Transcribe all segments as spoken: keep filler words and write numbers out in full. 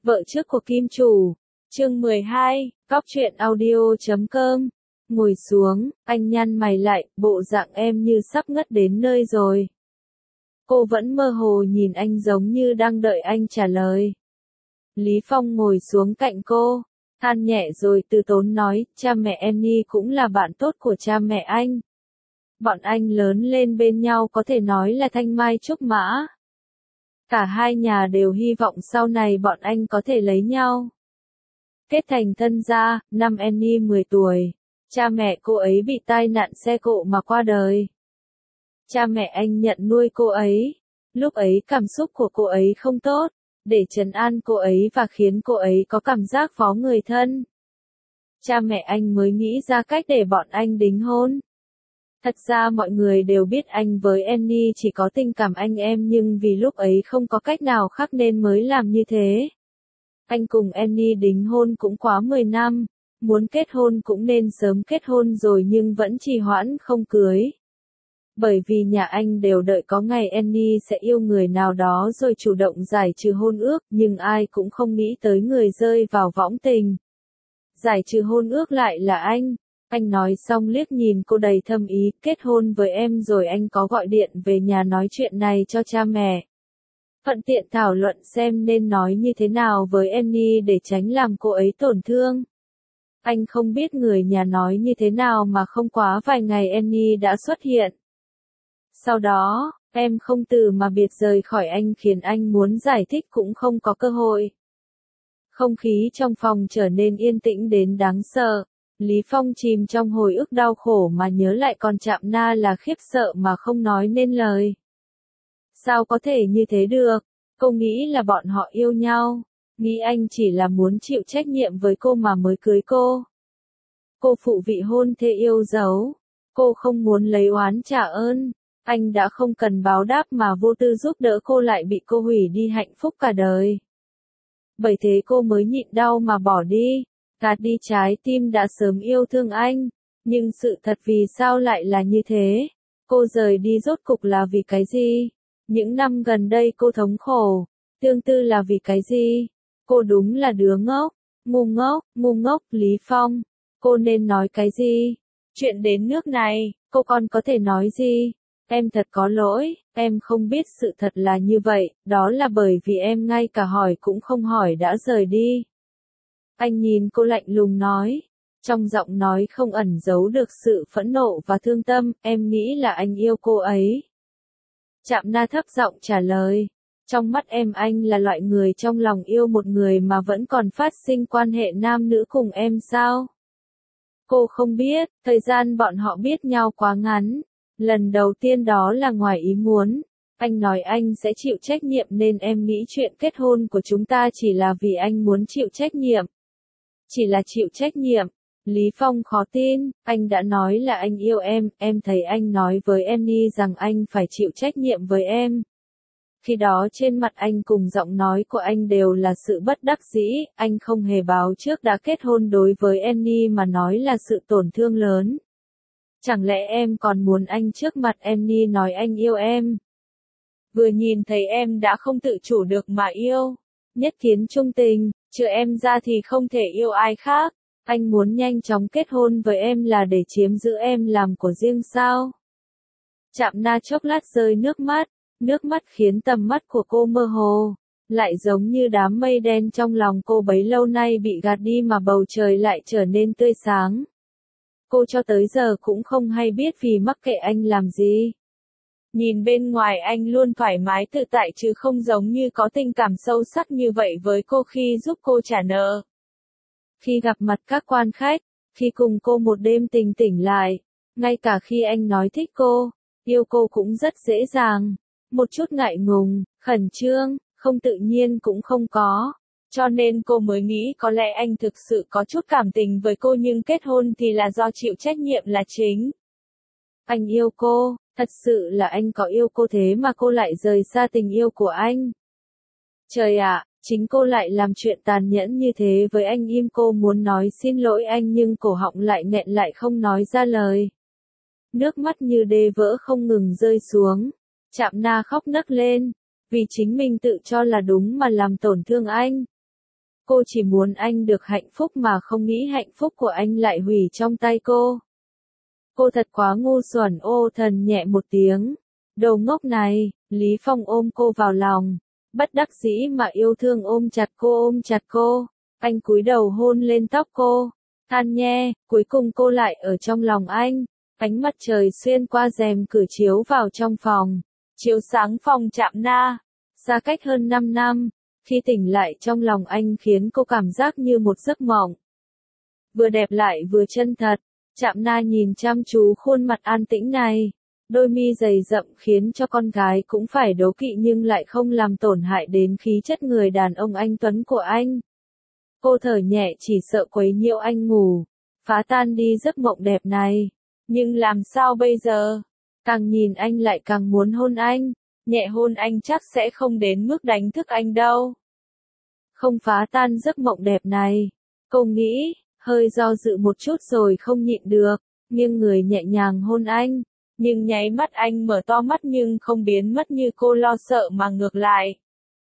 Vợ trước của Kim Chủ, chương mười hai, Cóc truyện audio chấm com. Ngồi xuống, anh nhăn mày lại, bộ dạng em như sắp ngất đến nơi rồi. Cô vẫn mơ hồ nhìn anh giống như đang đợi anh trả lời. Lý Phong ngồi xuống cạnh cô, than nhẹ rồi từ tốn nói, cha mẹ Annie cũng là bạn tốt của cha mẹ anh. Bọn anh lớn lên bên nhau có thể nói là thanh mai trúc mã. Cả hai nhà đều hy vọng sau này bọn anh có thể lấy nhau. Kết thành thân gia, năm Annie mười tuổi, cha mẹ cô ấy bị tai nạn xe cộ mà qua đời. Cha mẹ anh nhận nuôi cô ấy, lúc ấy cảm xúc của cô ấy không tốt, để trấn an cô ấy và khiến cô ấy có cảm giác phó người thân. Cha mẹ anh mới nghĩ ra cách để bọn anh đính hôn. Thật ra mọi người đều biết anh với Annie chỉ có tình cảm anh em nhưng vì lúc ấy không có cách nào khác nên mới làm như thế. Anh cùng Annie đính hôn cũng quá mười năm, muốn kết hôn cũng nên sớm kết hôn rồi nhưng vẫn trì hoãn không cưới. Bởi vì nhà anh đều đợi có ngày Annie sẽ yêu người nào đó rồi chủ động giải trừ hôn ước, nhưng ai cũng không nghĩ tới người rơi vào võng tình. Giải trừ hôn ước lại là anh. Anh nói xong liếc nhìn cô đầy thâm ý, kết hôn với em rồi anh có gọi điện về nhà nói chuyện này cho cha mẹ. Thuận tiện thảo luận xem nên nói như thế nào với Annie để tránh làm cô ấy tổn thương. Anh không biết người nhà nói như thế nào mà không quá vài ngày Annie đã xuất hiện. Sau đó, em không từ mà biệt rời khỏi anh khiến anh muốn giải thích cũng không có cơ hội. Không khí trong phòng trở nên yên tĩnh đến đáng sợ. Lý Phong chìm trong hồi ức đau khổ mà nhớ lại còn Trạm Na là khiếp sợ mà không nói nên lời. Sao có thể như thế được? Cô nghĩ là bọn họ yêu nhau, nghĩ anh chỉ là muốn chịu trách nhiệm với cô mà mới cưới cô. Cô phụ vị hôn thê yêu dấu, cô không muốn lấy oán trả ơn, anh đã không cần báo đáp mà vô tư giúp đỡ cô lại bị cô hủy đi hạnh phúc cả đời. Bởi thế cô mới nhịn đau mà bỏ đi. Gạt đi trái tim đã sớm yêu thương anh, nhưng sự thật vì sao lại là như thế? Cô rời đi rốt cục là vì cái gì? Những năm gần đây cô thống khổ, tương tư là vì cái gì? Cô đúng là đứa ngốc, ngu ngốc, ngu ngốc, Lý Phong. Cô nên nói cái gì? Chuyện đến nước này, cô còn có thể nói gì? Em thật có lỗi, em không biết sự thật là như vậy, đó là bởi vì em ngay cả hỏi cũng không hỏi đã rời đi. Anh nhìn cô lạnh lùng nói, trong giọng nói không ẩn giấu được sự phẫn nộ và thương tâm, em nghĩ là anh yêu cô ấy. Trạm Na thấp giọng trả lời, trong mắt em anh là loại người trong lòng yêu một người mà vẫn còn phát sinh quan hệ nam nữ cùng em sao? Cô không biết, thời gian bọn họ biết nhau quá ngắn, lần đầu tiên đó là ngoài ý muốn. Anh nói anh sẽ chịu trách nhiệm nên em nghĩ chuyện kết hôn của chúng ta chỉ là vì anh muốn chịu trách nhiệm. Chỉ là chịu trách nhiệm. Lý Phong khó tin, anh đã nói là anh yêu em, em thấy anh nói với Annie rằng anh phải chịu trách nhiệm với em. Khi đó trên mặt anh cùng giọng nói của anh đều là sự bất đắc dĩ, anh không hề báo trước đã kết hôn đối với Annie mà nói là sự tổn thương lớn. Chẳng lẽ em còn muốn anh trước mặt Annie nói anh yêu em? Vừa nhìn thấy em đã không tự chủ được mà yêu. Nhất kiến trung tình, trừ em ra thì không thể yêu ai khác. Anh muốn nhanh chóng kết hôn với em là để chiếm giữ em làm của riêng sao? Trạm Na chốc lát rơi nước mắt, nước mắt khiến tầm mắt của cô mơ hồ, lại giống như đám mây đen trong lòng cô bấy lâu nay bị gạt đi mà bầu trời lại trở nên tươi sáng. Cô cho tới giờ cũng không hay biết vì mắc kệ anh làm gì. Nhìn bên ngoài anh luôn thoải mái tự tại chứ không giống như có tình cảm sâu sắc như vậy với cô khi giúp cô trả nợ. Khi gặp mặt các quan khách, khi cùng cô một đêm tình tỉnh lại, ngay cả khi anh nói thích cô, yêu cô cũng rất dễ dàng. Một chút ngại ngùng, khẩn trương, không tự nhiên cũng không có. Cho nên cô mới nghĩ có lẽ anh thực sự có chút cảm tình với cô nhưng kết hôn thì là do chịu trách nhiệm là chính. Anh yêu cô, thật sự là anh có yêu cô thế mà cô lại rời xa tình yêu của anh. Trời ạ, chính cô lại làm chuyện tàn nhẫn như thế với anh. Im cô muốn nói xin lỗi anh nhưng cổ họng lại nghẹn lại không nói ra lời. Nước mắt như đê vỡ không ngừng rơi xuống. Trạm Na khóc nấc lên, vì chính mình tự cho là đúng mà làm tổn thương anh. Cô chỉ muốn anh được hạnh phúc mà không nghĩ hạnh phúc của anh lại hủy trong tay cô. Cô thật quá ngu xuẩn. Ô Thần nhẹ một tiếng. Đồ ngốc này. Lý Phong ôm cô vào lòng. Bất đắc dĩ mà yêu thương ôm chặt cô ôm chặt cô. Anh cúi đầu hôn lên tóc cô. Than nhe, cuối cùng cô lại ở trong lòng anh. Ánh mặt trời xuyên qua rèm cửa chiếu vào trong phòng. Chiếu sáng phòng Trạm Na. Xa cách hơn năm năm. Khi tỉnh lại trong lòng anh khiến cô cảm giác như một giấc mộng. Vừa đẹp lại vừa chân thật. Trạm Na nhìn chăm chú khuôn mặt an tĩnh này. Đôi mi dày rậm khiến cho con gái cũng phải đố kỵ nhưng lại không làm tổn hại đến khí chất người đàn ông anh tuấn của anh. Cô thở nhẹ chỉ sợ quấy nhiễu anh ngủ, phá tan đi giấc mộng đẹp này. Nhưng làm sao bây giờ? Càng nhìn anh lại càng muốn hôn anh. Nhẹ hôn anh chắc sẽ không đến mức đánh thức anh đâu. Không phá tan giấc mộng đẹp này. Cô nghĩ, hơi do dự một chút rồi không nhịn được, nghiêng người nhẹ nhàng hôn anh. Nhưng nháy mắt anh mở to mắt nhưng không biến mất như cô lo sợ mà ngược lại.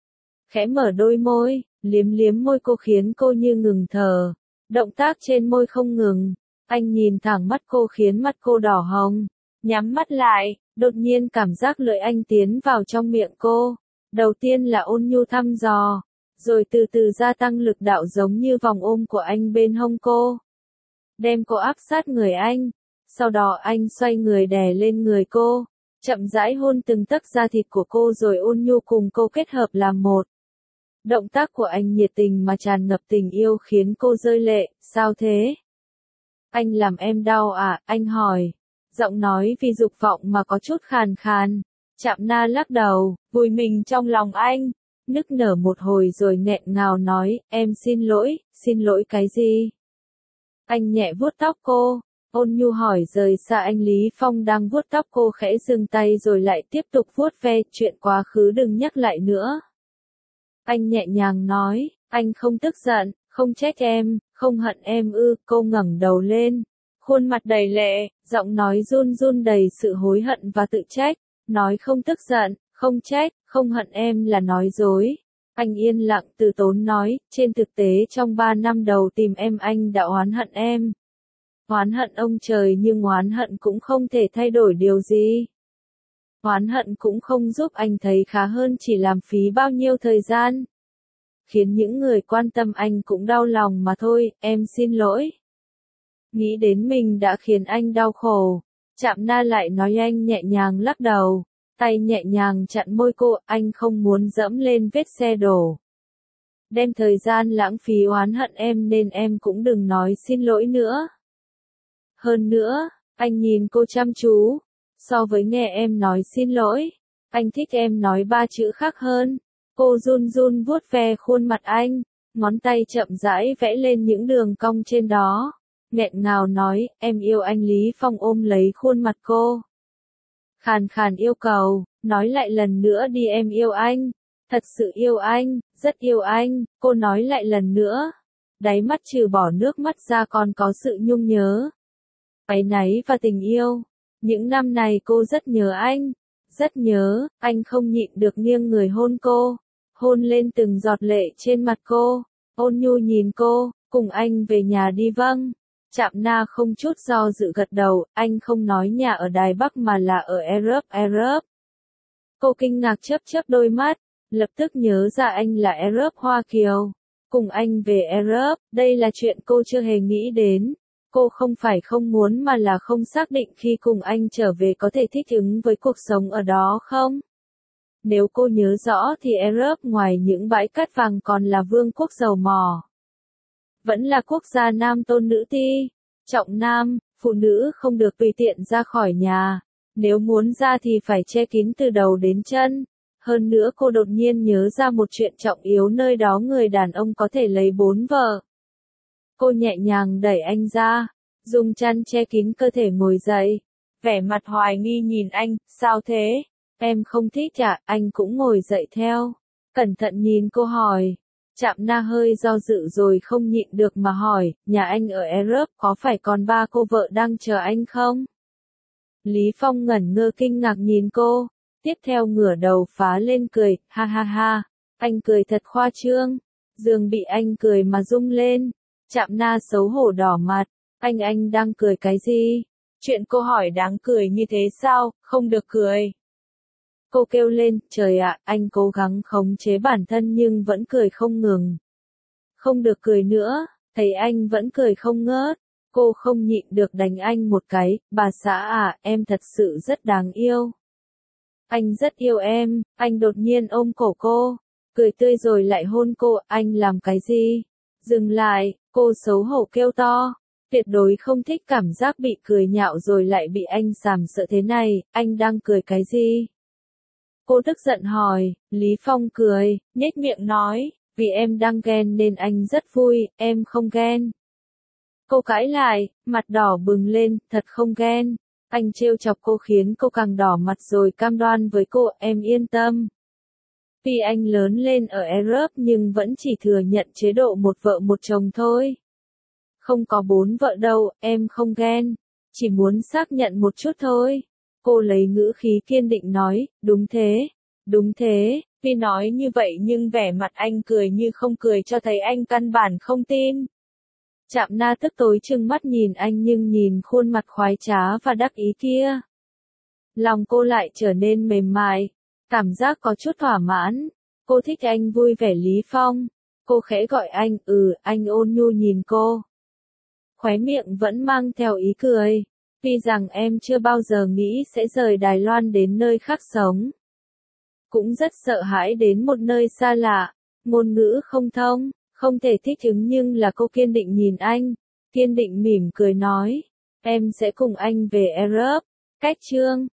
Khẽ mở đôi môi, liếm liếm môi cô khiến cô như ngừng thở. Động tác trên môi không ngừng. Anh nhìn thẳng mắt cô khiến mắt cô đỏ hồng. Nhắm mắt lại, đột nhiên cảm giác lưỡi anh tiến vào trong miệng cô. Đầu tiên là ôn nhu thăm dò, rồi từ từ gia tăng lực đạo giống như vòng ôm của anh bên hông cô. Đem cô áp sát người anh. Sau đó anh xoay người đè lên người cô. Chậm rãi hôn từng tấc da thịt của cô rồi ôn nhu cùng cô kết hợp làm một. Động tác của anh nhiệt tình mà tràn ngập tình yêu khiến cô rơi lệ. Sao thế? Anh làm em đau à? Anh hỏi. Giọng nói vì dục vọng mà có chút khàn khàn. Trạm Na lắc đầu, vùi mình trong lòng anh. Nức nở một hồi rồi nghẹn ngào nói, em xin lỗi. Xin lỗi cái gì? Anh nhẹ vuốt tóc cô. Ôn nhu hỏi rời xa anh. Lý Phong đang vuốt tóc cô khẽ dừng tay rồi lại tiếp tục vuốt ve. Chuyện quá khứ đừng nhắc lại nữa. Anh nhẹ nhàng nói, anh không tức giận, không trách em, không hận em ư. Cô ngẩng đầu lên, khuôn mặt đầy lệ, giọng nói run run đầy sự hối hận và tự trách. Nói không tức giận, không trách, không hận em là nói dối. Anh yên lặng từ tốn nói, trên thực tế trong ba năm đầu tìm em anh đã oán hận em. Oán hận ông trời nhưng oán hận cũng không thể thay đổi điều gì. Oán hận cũng không giúp anh thấy khá hơn, chỉ làm phí bao nhiêu thời gian. Khiến những người quan tâm anh cũng đau lòng mà thôi, em xin lỗi. Nghĩ đến mình đã khiến anh đau khổ. Trạm Na lại nói. Anh nhẹ nhàng lắc đầu. Tay nhẹ nhàng chặn môi cô, anh không muốn dẫm lên vết xe đổ. Đem thời gian lãng phí oán hận em nên em cũng đừng nói xin lỗi nữa. Hơn nữa, anh nhìn cô chăm chú. So với nghe em nói xin lỗi, anh thích em nói ba chữ khác hơn. Cô run run vuốt ve khuôn mặt anh, ngón tay chậm rãi vẽ lên những đường cong trên đó. Nghẹn ngào nói, em yêu anh. Lý Phong ôm lấy khuôn mặt cô. Khàn khàn yêu cầu, nói lại lần nữa đi. Em yêu anh, thật sự yêu anh, rất yêu anh. Cô nói lại lần nữa. Đáy mắt trừ bỏ nước mắt ra còn có sự nhung nhớ, áy náy và tình yêu. Những năm này cô rất nhớ anh, rất nhớ. Anh không nhịn được nghiêng người hôn cô, hôn lên từng giọt lệ trên mặt cô. Ôn nhu nhìn cô, cùng anh về nhà đi. Vâng. Trạm Na không chút do dự gật đầu. Anh không nói nhà ở Đài Bắc mà là ở Europe. Europe. Cô kinh ngạc chớp chớp đôi mắt, lập tức nhớ ra anh là Europe Hoa Kiều. Cùng anh về Europe, đây là chuyện cô chưa hề nghĩ đến. Cô không phải không muốn mà là không xác định khi cùng anh trở về có thể thích ứng với cuộc sống ở đó không. Nếu cô nhớ rõ thì Europe ngoài những bãi cát vàng còn là vương quốc dầu mỏ. Vẫn là quốc gia nam tôn nữ ti. Trọng nam, phụ nữ không được tùy tiện ra khỏi nhà. Nếu muốn ra thì phải che kín từ đầu đến chân. Hơn nữa cô đột nhiên nhớ ra một chuyện trọng yếu, nơi đó người đàn ông có thể lấy bốn vợ. Cô nhẹ nhàng đẩy anh ra, dùng chăn che kín cơ thể ngồi dậy. Vẻ mặt hoài nghi nhìn anh, sao thế? Em không thích à? Anh cũng ngồi dậy theo. Cẩn thận nhìn cô hỏi. Trạm Na hơi do dự rồi không nhịn được mà hỏi, nhà anh ở Europe có phải còn ba cô vợ đang chờ anh không? Lý Phong ngẩn ngơ kinh ngạc nhìn cô, tiếp theo ngửa đầu phá lên cười, ha ha ha, anh cười thật khoa trương, Giường bị anh cười mà rung lên. Trạm Na xấu hổ đỏ mặt. Anh anh đang cười cái gì? Chuyện cô hỏi đáng cười như thế sao, không được cười. Cô kêu lên, trời ạ, anh cố gắng khống chế bản thân nhưng vẫn cười không ngừng. Không được cười nữa, thấy anh vẫn cười không ngớt. Cô không nhịn được đánh anh một cái, bà xã à, em thật sự rất đáng yêu. Anh rất yêu em, anh đột nhiên ôm cổ cô, cười tươi rồi lại hôn cô, anh làm cái gì? Dừng lại, cô xấu hổ kêu to. Tuyệt đối không thích cảm giác bị cười nhạo rồi lại bị anh sàm sợ thế này, anh đang cười cái gì? Cô tức giận hỏi, Lý Phong cười, nhếch miệng nói, vì em đang ghen nên anh rất vui, em không ghen. Cô cãi lại, mặt đỏ bừng lên, thật không ghen. Anh trêu chọc cô khiến cô càng đỏ mặt rồi cam đoan với cô, em yên tâm. Tuy anh lớn lên ở Europe nhưng vẫn chỉ thừa nhận chế độ một vợ một chồng thôi. Không có bốn vợ đâu, em không ghen. Chỉ muốn xác nhận một chút thôi. Cô lấy ngữ khí kiên định nói, đúng thế, đúng thế. Tuy nói như vậy nhưng vẻ mặt anh cười như không cười cho thấy anh căn bản không tin. Trạm Na tức tối trừng mắt nhìn anh nhưng nhìn khuôn mặt khoái trá và đắc ý kia. Lòng cô lại trở nên mềm mại, cảm giác có chút thỏa mãn. Cô thích anh vui vẻ Lý Phong. Cô khẽ gọi anh, ừ, anh ôn nhu nhìn cô. Khóe miệng vẫn mang theo ý cười. Tuy rằng em chưa bao giờ nghĩ sẽ rời Đài Loan đến nơi khác sống. Cũng rất sợ hãi đến một nơi xa lạ, ngôn ngữ không thông, không thể thích ứng nhưng là cô kiên định nhìn anh, kiên định mỉm cười nói, em sẽ cùng anh về Europe. Cách chương